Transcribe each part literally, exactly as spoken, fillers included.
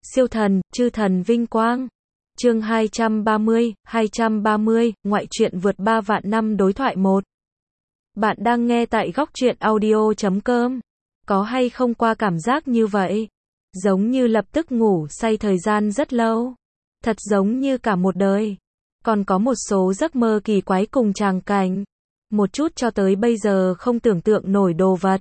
Siêu thần, chư thần vinh quang. Chương hai trăm ba mươi, hai trăm ba mươi, ngoại truyện vượt ba vạn năm đối thoại một. Bạn đang nghe tại góc truyện audio chấm com. Có hay không qua cảm giác như vậy? Giống như lập tức ngủ say thời gian rất lâu. Thật giống như cả một đời. Còn có một số giấc mơ kỳ quái cùng tràng cảnh. Một chút cho tới bây giờ không tưởng tượng nổi đồ vật.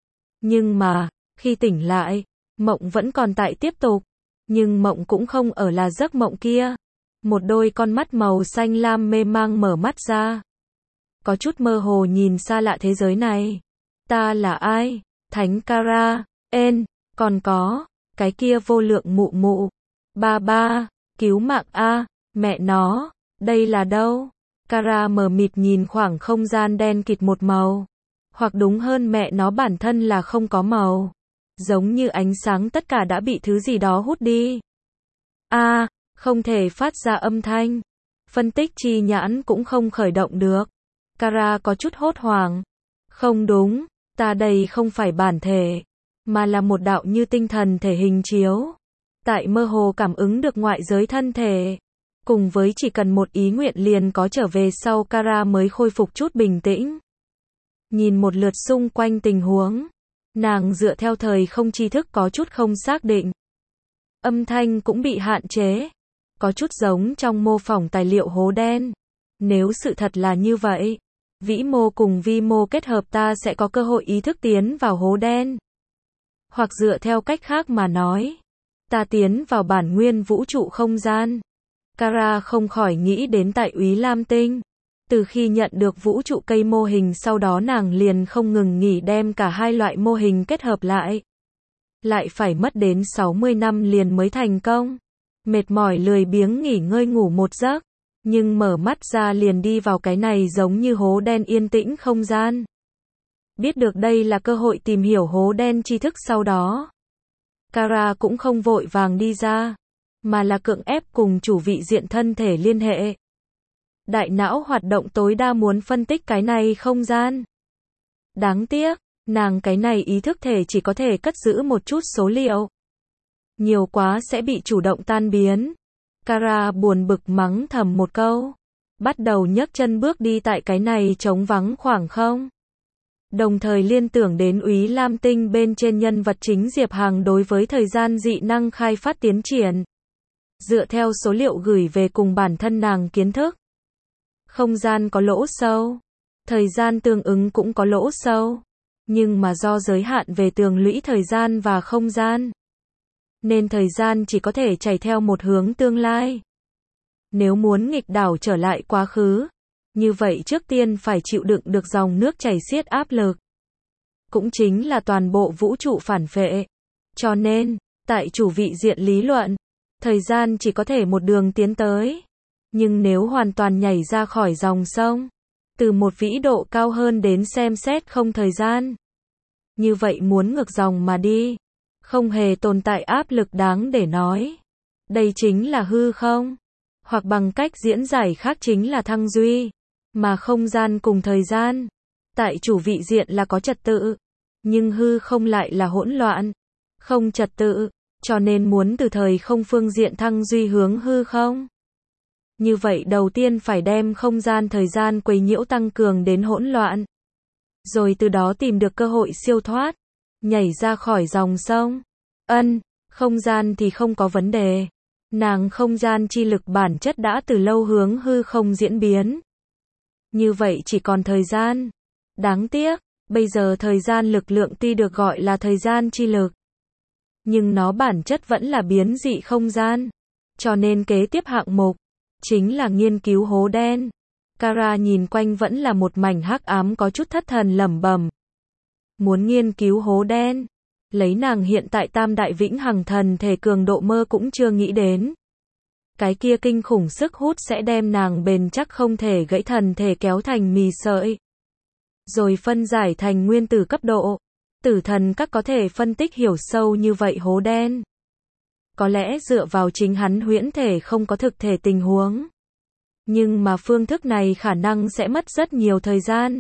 Nhưng mà, khi tỉnh lại, mộng vẫn còn tại tiếp tục. Nhưng mộng cũng không ở là giấc mộng kia. Một đôi con mắt màu xanh lam mê mang mở mắt ra. Có chút mơ hồ nhìn xa lạ thế giới này. Ta là ai? Thánh Kara, En, còn có, cái kia vô lượng mụ mụ. Ba ba, cứu mạng a, mẹ nó, đây là đâu? Kara mờ mịt nhìn khoảng không gian đen kịt một màu. Hoặc đúng hơn mẹ nó bản thân là không có màu. Giống như ánh sáng tất cả đã bị thứ gì đó hút đi. A, à, không thể phát ra âm thanh. Phân tích chi nhãn cũng không khởi động được. Kara có chút hốt hoảng. Không đúng, ta đây không phải bản thể, mà là một đạo như tinh thần thể hình chiếu. Tại mơ hồ cảm ứng được ngoại giới thân thể. Cùng với chỉ cần một ý nguyện liền có trở về sau Kara mới khôi phục chút bình tĩnh. Nhìn một lượt xung quanh tình huống. Nàng dựa theo thời không tri thức có chút không xác định. Âm thanh cũng bị hạn chế. Có chút giống trong mô phỏng tài liệu hố đen. Nếu sự thật là như vậy, vĩ mô cùng vi mô kết hợp ta sẽ có cơ hội ý thức tiến vào hố đen. Hoặc dựa theo cách khác mà nói, ta tiến vào bản nguyên vũ trụ không gian. Kara không khỏi nghĩ đến tại Úy Lam Tinh. Từ khi nhận được vũ trụ cây mô hình sau đó nàng liền không ngừng nghỉ đem cả hai loại mô hình kết hợp lại. Lại phải mất đến sáu mươi năm liền mới thành công. Mệt mỏi lười biếng nghỉ ngơi ngủ một giấc. Nhưng mở mắt ra liền đi vào cái này giống như hố đen yên tĩnh không gian. Biết được đây là cơ hội tìm hiểu hố đen tri thức sau đó. Kara cũng không vội vàng đi ra. Mà là cưỡng ép cùng chủ vị diện thân thể liên hệ. Đại não hoạt động tối đa muốn phân tích cái này không gian. Đáng tiếc, nàng cái này ý thức thể chỉ có thể cất giữ một chút số liệu. Nhiều quá sẽ bị chủ động tan biến. Kara buồn bực mắng thầm một câu. Bắt đầu nhấc chân bước đi tại cái này trống vắng khoảng không. Đồng thời liên tưởng đến Úy Lam Tinh bên trên nhân vật chính Diệp Hằng đối với thời gian dị năng khai phát tiến triển. Dựa theo số liệu gửi về cùng bản thân nàng kiến thức. Không gian có lỗ sâu. Thời gian tương ứng cũng có lỗ sâu. Nhưng mà do giới hạn về tường lũy thời gian và không gian. Nên thời gian chỉ có thể chảy theo một hướng tương lai. Nếu muốn nghịch đảo trở lại quá khứ. Như vậy trước tiên phải chịu đựng được dòng nước chảy xiết áp lực. Cũng chính là toàn bộ vũ trụ phản phệ. Cho nên, tại chủ vị diện lý luận, thời gian chỉ có thể một đường tiến tới. Nhưng nếu hoàn toàn nhảy ra khỏi dòng sông, từ một vĩ độ cao hơn đến xem xét không thời gian. Như vậy muốn ngược dòng mà đi, không hề tồn tại áp lực đáng để nói. Đây chính là hư không. Hoặc bằng cách diễn giải khác chính là thăng duy. Mà không gian cùng thời gian. Tại chủ vị diện là có trật tự. Nhưng hư không lại là hỗn loạn. Không trật tự. Cho nên muốn từ thời không phương diện thăng duy hướng hư không. Như vậy đầu tiên phải đem không gian thời gian quấy nhiễu tăng cường đến hỗn loạn. Rồi từ đó tìm được cơ hội siêu thoát. Nhảy ra khỏi dòng sông. Ân, không gian thì không có vấn đề. Nàng không gian chi lực bản chất đã từ lâu hướng hư không diễn biến. Như vậy chỉ còn thời gian. Đáng tiếc, bây giờ thời gian lực lượng tuy được gọi là thời gian chi lực. Nhưng nó bản chất vẫn là biến dị không gian. Cho nên kế tiếp hạng mục chính là nghiên cứu hố đen. Kara nhìn quanh vẫn là một mảnh hắc ám có chút thất thần lẩm bẩm. Muốn nghiên cứu hố đen. Lấy nàng hiện tại tam đại vĩnh hằng thần thể cường độ mơ cũng chưa nghĩ đến. Cái kia kinh khủng sức hút sẽ đem nàng bền chắc không thể gãy thần thể kéo thành mì sợi. Rồi phân giải thành nguyên tử cấp độ. Tử thần các có thể phân tích hiểu sâu như vậy hố đen. Có lẽ dựa vào chính hắn huyễn thể không có thực thể tình huống. Nhưng mà phương thức này khả năng sẽ mất rất nhiều thời gian.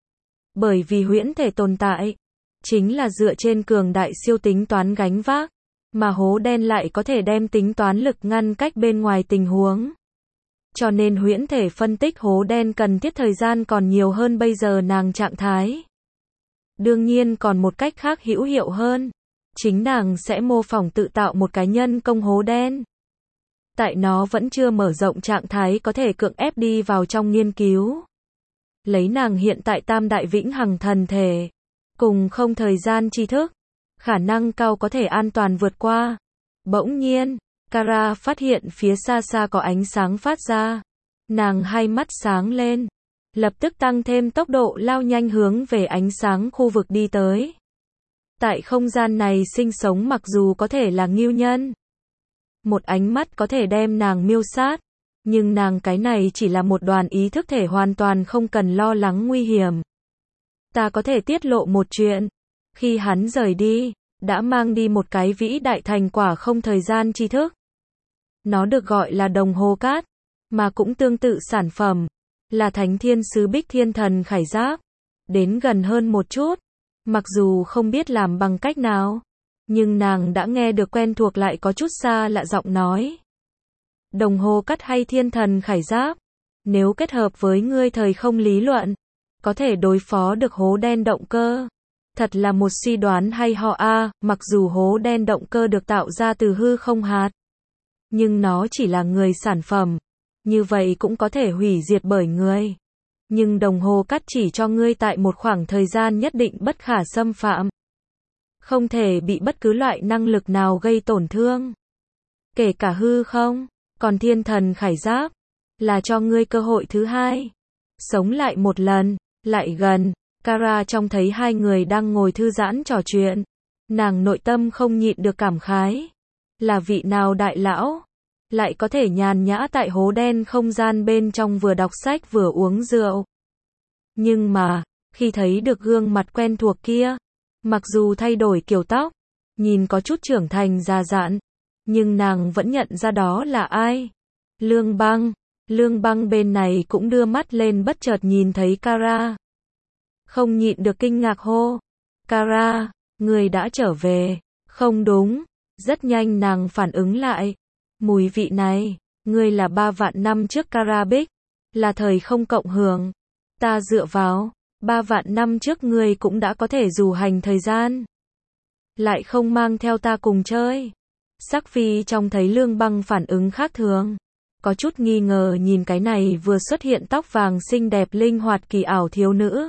Bởi vì huyễn thể tồn tại, chính là dựa trên cường đại siêu tính toán gánh vác. mà hố đen lại có thể đem tính toán lực ngăn cách bên ngoài tình huống. Cho nên huyễn thể phân tích hố đen cần thiết thời gian còn nhiều hơn bây giờ nàng trạng thái. Đương nhiên còn một cách khác hữu hiệu hơn. Chính nàng sẽ mô phỏng tự tạo một cái nhân công hố đen. Tại nó vẫn chưa mở rộng trạng thái có thể cưỡng ép đi vào trong nghiên cứu. Lấy nàng hiện tại tam đại vĩnh hằng thần thể, cùng không thời gian tri thức, khả năng cao có thể an toàn vượt qua. Bỗng nhiên, Kara phát hiện phía xa xa có ánh sáng phát ra. Nàng hai mắt sáng lên, lập tức tăng thêm tốc độ lao nhanh hướng về ánh sáng khu vực đi tới. Tại không gian này sinh sống mặc dù có thể là ngưu nhân, một ánh mắt có thể đem nàng miêu sát, nhưng nàng cái này chỉ là một đoàn ý thức thể hoàn toàn không cần lo lắng nguy hiểm. Ta có thể tiết lộ một chuyện, khi hắn rời đi, đã mang đi một cái vĩ đại thành quả không thời gian tri thức. Nó được gọi là đồng hồ cát, mà cũng tương tự sản phẩm, là Thánh Thiên Sứ Bích Thiên Thần Khải Giáp. Đến gần hơn một chút, mặc dù không biết làm bằng cách nào, nhưng nàng đã nghe được quen thuộc lại có chút xa lạ giọng nói. Đồng hồ cát hay Thiên Thần Khải Giáp, nếu kết hợp với ngươi thời không lý luận, có thể đối phó được hố đen động cơ. Thật là một suy đoán hay ho a, mặc dù hố đen động cơ được tạo ra từ hư không hạt, nhưng nó chỉ là người sản phẩm, như vậy cũng có thể hủy diệt bởi người. Nhưng đồng hồ cát chỉ cho ngươi tại một khoảng thời gian nhất định bất khả xâm phạm. Không thể bị bất cứ loại năng lực nào gây tổn thương. Kể cả hư không, còn Thiên Thần Khải Giáp, là cho ngươi cơ hội thứ hai. Sống lại một lần, lại gần. Kara trông thấy hai người đang ngồi thư giãn trò chuyện. Nàng nội tâm không nhịn được cảm khái. Là vị nào đại lão, lại có thể nhàn nhã tại hố đen không gian bên trong vừa đọc sách vừa uống rượu. Nhưng mà, khi thấy được gương mặt quen thuộc kia, mặc dù thay đổi kiểu tóc, nhìn có chút trưởng thành già dặn, nhưng nàng vẫn nhận ra đó là ai. Lương Băng. Lương Băng bên này cũng đưa mắt lên bất chợt nhìn thấy Kara. Không nhịn được kinh ngạc hô. Kara, người đã trở về. Không đúng. Rất nhanh nàng phản ứng lại. Mùi vị này, ngươi là ba vạn năm trước Kara Bích, là thời không cộng hưởng. Ta dựa vào, ba vạn năm trước ngươi cũng đã có thể dù hành thời gian. Lại không mang theo ta cùng chơi. Sắc Phi trông thấy Lương Băng phản ứng khác thường. Có chút nghi ngờ nhìn cái này vừa xuất hiện tóc vàng xinh đẹp linh hoạt kỳ ảo thiếu nữ.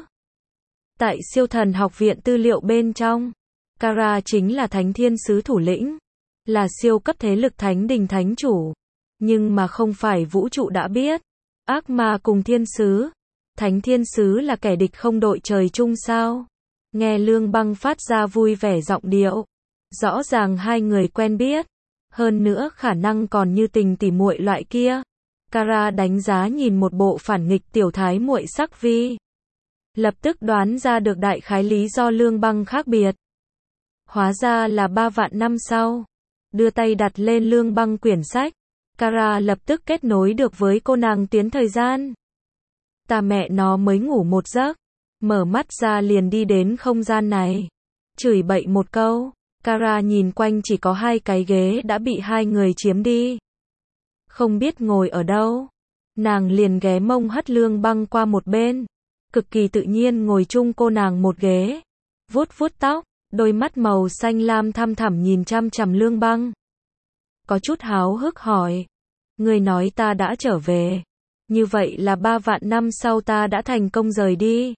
Tại siêu thần học viện tư liệu bên trong, Kara chính là Thánh Thiên Sứ thủ lĩnh, là siêu cấp thế lực thánh đình thánh chủ. Nhưng mà không phải vũ trụ đã biết, ác ma cùng thiên sứ, Thánh Thiên Sứ là kẻ địch không đội trời chung sao? Nghe Lương Băng phát ra vui vẻ giọng điệu, rõ ràng hai người quen biết, hơn nữa khả năng còn như tình tỉ muội loại kia. Kara đánh giá nhìn một bộ phản nghịch tiểu thái muội Sắc Vi, lập tức đoán ra được đại khái lý do Lương Băng khác biệt. Hóa ra là ba vạn năm sau. Đưa tay đặt lên Lương Băng quyển sách, Kara lập tức kết nối được với cô nàng tiến thời gian. Ta mẹ nó mới ngủ một giấc, mở mắt ra liền đi đến không gian này. Chửi bậy một câu, Kara nhìn quanh chỉ có hai cái ghế đã bị hai người chiếm đi. Không biết ngồi ở đâu, nàng liền ghé mông hất Lương Băng qua một bên, cực kỳ tự nhiên ngồi chung cô nàng một ghế, vuốt vuốt tóc, đôi mắt màu xanh lam thăm thẳm nhìn chăm chằm Lương Băng. Có chút háo hức hỏi, ngươi nói ta đã trở về, như vậy là ba vạn năm sau ta đã thành công rời đi.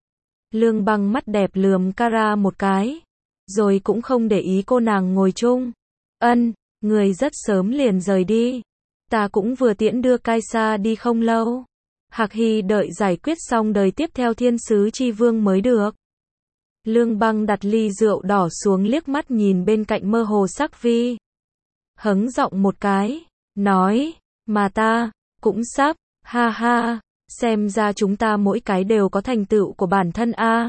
Lương Băng mắt đẹp lườm Kara một cái, rồi cũng không để ý cô nàng ngồi chung. Ân, người rất sớm liền rời đi. Ta cũng vừa tiễn đưa Kaisa đi không lâu. Hạc Hy đợi giải quyết xong đời tiếp theo Thiên Sứ Chi Vương mới được. Lương Băng đặt ly rượu đỏ xuống liếc mắt nhìn bên cạnh mơ hồ Sắc Vi. Hắng giọng một cái, nói, mà ta, cũng sắp, ha ha, xem ra chúng ta mỗi cái đều có thành tựu của bản thân a.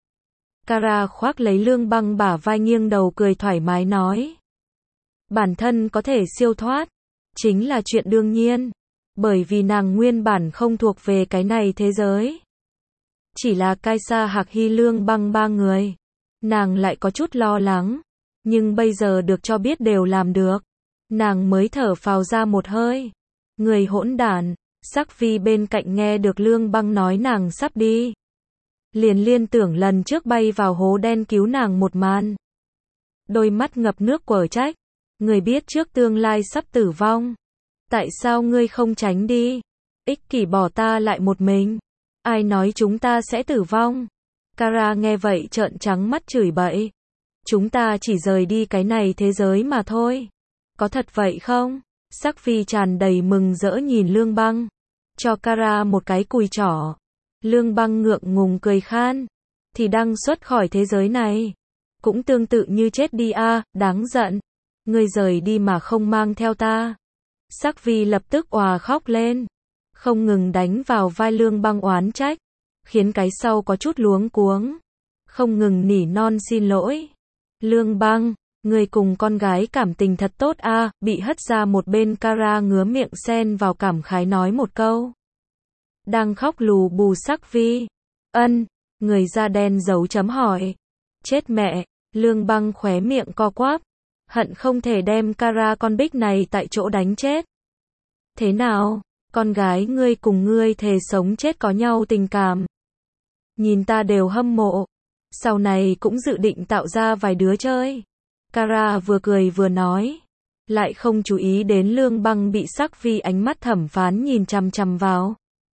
Kara khoác lấy Lương Băng bả vai nghiêng đầu cười thoải mái nói. Bản thân có thể siêu thoát, chính là chuyện đương nhiên, bởi vì nàng nguyên bản không thuộc về cái này thế giới. Chỉ là Kaisa Hạc Hy Lương Băng ba người, nàng lại có chút lo lắng. Nhưng bây giờ được cho biết đều làm được. Nàng mới thở phào ra một hơi. Người hỗn đản. Sắc Vi bên cạnh nghe được Lương Băng nói nàng sắp đi. Liền liên tưởng lần trước bay vào hố đen cứu nàng một màn. Đôi mắt ngập nước quở trách. Người biết trước tương lai sắp tử vong. Tại sao ngươi không tránh đi? Ích kỷ bỏ ta lại một mình. Ai nói chúng ta sẽ tử vong? Kara nghe vậy trợn trắng mắt chửi bậy. Chúng ta chỉ rời đi cái này thế giới mà thôi. Có thật vậy không? Sắc Vi tràn đầy mừng rỡ nhìn Lương Băng. Cho Kara một cái cùi trỏ. Lương Băng ngượng ngùng cười khan. Thì đang xuất khỏi thế giới này. Cũng tương tự như chết đi a, à, đáng giận. Ngươi rời đi mà không mang theo ta. Sắc Vi lập tức òa khóc lên. Không ngừng đánh vào vai Lương Băng oán trách. Khiến cái sau có chút luống cuống. Không ngừng nỉ non xin lỗi. Lương Băng, người cùng con gái cảm tình thật tốt a, à, bị hất ra một bên Kara ngứa miệng xen vào cảm khái nói một câu. Đang khóc lù bù Sắc Vi. Ân, người da đen dấu chấm hỏi. Chết mẹ, Lương Băng khóe miệng co quắp. Hận không thể đem Kara con bích này tại chỗ đánh chết. Thế nào, con gái ngươi cùng ngươi thề sống chết có nhau tình cảm. Nhìn ta đều hâm mộ. Sau này cũng dự định tạo ra vài đứa chơi. Kara vừa cười vừa nói. Lại không chú ý đến Lương Băng bị Sắc Vi ánh mắt thẩm phán nhìn chằm chằm vào.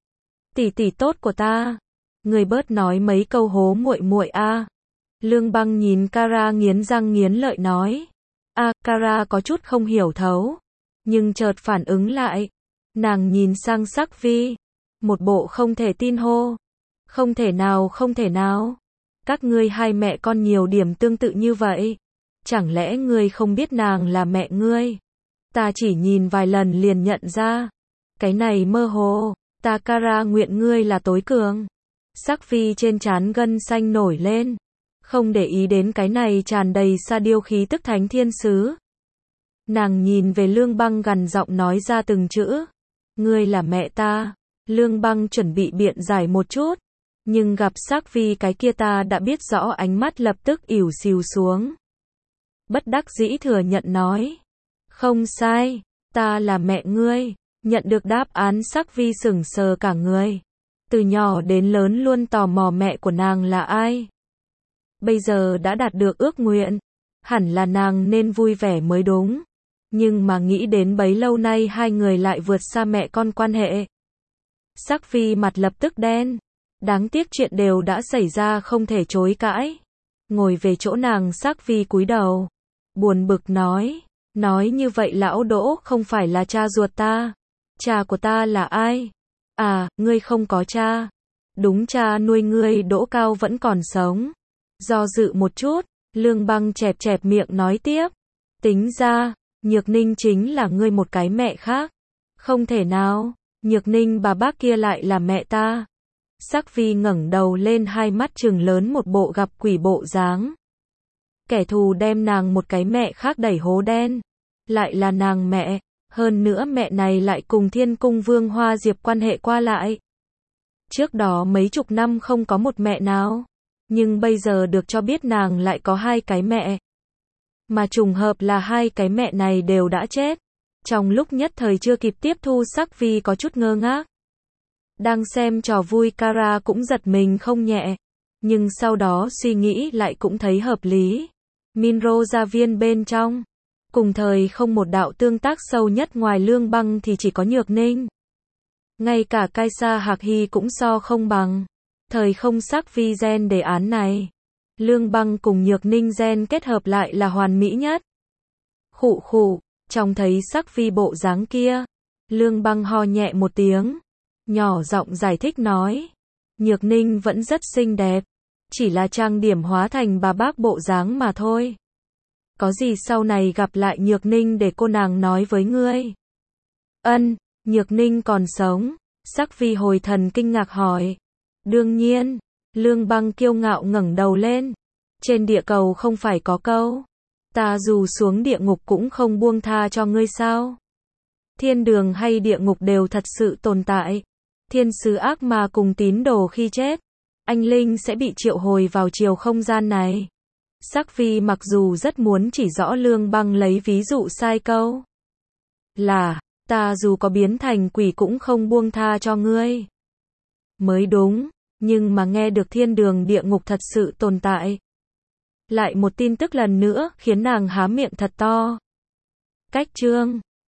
Tỷ tỷ tốt của ta. Người bớt nói mấy câu hố muội muội a. Lương Băng nhìn Kara nghiến răng nghiến lợi nói. A, à, Kara có chút không hiểu thấu. Nhưng chợt phản ứng lại. Nàng nhìn sang Sắc Vi. Một bộ không thể tin hô. Không thể nào không thể nào. Các ngươi hai mẹ con nhiều điểm tương tự như vậy. Chẳng lẽ ngươi không biết nàng là mẹ ngươi? Ta chỉ nhìn vài lần liền nhận ra. Cái này mơ hồ. Ta Kara nguyện ngươi là tối cường. Sắc Vi trên trán gân xanh nổi lên. Không để ý đến cái này tràn đầy sa điêu khí tức thánh thiên sứ. Nàng nhìn về Lương Băng gằn giọng nói ra từng chữ. Ngươi là mẹ ta. Lương Băng chuẩn bị biện giải một chút. Nhưng gặp Sắc Vi cái kia ta đã biết rõ ánh mắt lập tức ỉu xìu xuống. Bất đắc dĩ thừa nhận nói. Không sai, ta là mẹ ngươi. Nhận được đáp án Sắc Vi sững sờ cả người. Từ nhỏ đến lớn luôn tò mò mẹ của nàng là ai. Bây giờ đã đạt được ước nguyện. Hẳn là nàng nên vui vẻ mới đúng. Nhưng mà nghĩ đến bấy lâu nay hai người lại vượt xa mẹ con quan hệ. Sắc Vi mặt lập tức đen. Đáng tiếc chuyện đều đã xảy ra không thể chối cãi. Ngồi về chỗ nàng Sắc Vi cúi đầu. Buồn bực nói. Nói như vậy lão Đỗ không phải là cha ruột ta. Cha của ta là ai? À, ngươi không có cha. Đúng, cha nuôi ngươi Đỗ Cao vẫn còn sống. Do dự một chút, Lương Băng chẹp chẹp miệng nói tiếp. Tính ra, Nhược Ninh chính là ngươi một cái mẹ khác. Không thể nào, Nhược Ninh bà bác kia lại là mẹ ta. Sắc Vi ngẩng đầu lên hai mắt trừng lớn một bộ gặp quỷ bộ dáng. Kẻ thù đem nàng một cái mẹ khác đẩy hố đen. Lại là nàng mẹ, hơn nữa mẹ này lại cùng Thiên Cung Vương Hoa Diệp quan hệ qua lại. Trước đó mấy chục năm không có một mẹ nào. Nhưng bây giờ được cho biết nàng lại có hai cái mẹ. Mà trùng hợp là hai cái mẹ này đều đã chết. Trong lúc nhất thời chưa kịp tiếp thu Sắc Vi có chút ngơ ngác. Đang xem trò vui Kara cũng giật mình không nhẹ. Nhưng sau đó suy nghĩ lại cũng thấy hợp lý. Minro gia viên bên trong. Cùng thời không một đạo tương tác sâu nhất ngoài Lương Băng thì chỉ có Nhược Ninh. Ngay cả Kaisa Hạc Hy cũng so không bằng. Thời không Sắc Vi gen đề án này. Lương Băng cùng Nhược Ninh gen kết hợp lại là hoàn mỹ nhất. Khụ khụ, trông thấy Sắc Vi bộ dáng kia. Lương Băng ho nhẹ một tiếng. Nhỏ giọng giải thích nói. Nhược Ninh vẫn rất xinh đẹp. Chỉ là trang điểm hóa thành bà bác bộ dáng mà thôi. Có gì sau này gặp lại Nhược Ninh để cô nàng nói với ngươi. Ân, Nhược Ninh còn sống. Sắc Vi hồi thần kinh ngạc hỏi. Đương nhiên. Lương Băng kiêu ngạo ngẩng đầu lên. Trên địa cầu không phải có câu. Ta dù xuống địa ngục cũng không buông tha cho ngươi sao. Thiên đường hay địa ngục đều thật sự tồn tại. Thiên sứ ác ma cùng tín đồ khi chết. Anh linh sẽ bị triệu hồi vào chiều không gian này. Sắc Phi mặc dù rất muốn chỉ rõ Lương Băng lấy ví dụ sai câu là, ta dù có biến thành quỷ cũng không buông tha cho ngươi. Mới đúng, nhưng mà nghe được thiên đường địa ngục thật sự tồn tại. Lại một tin tức lần nữa khiến nàng há miệng thật to. Cách chương